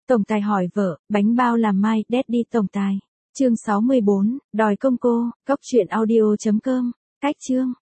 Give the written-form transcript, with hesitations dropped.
Tổng tài hỏi vợ, bánh bao làm mai, Daddy tổng tài. Chương 64, đòi công cô, cốc truyện audio.com. Cách chương.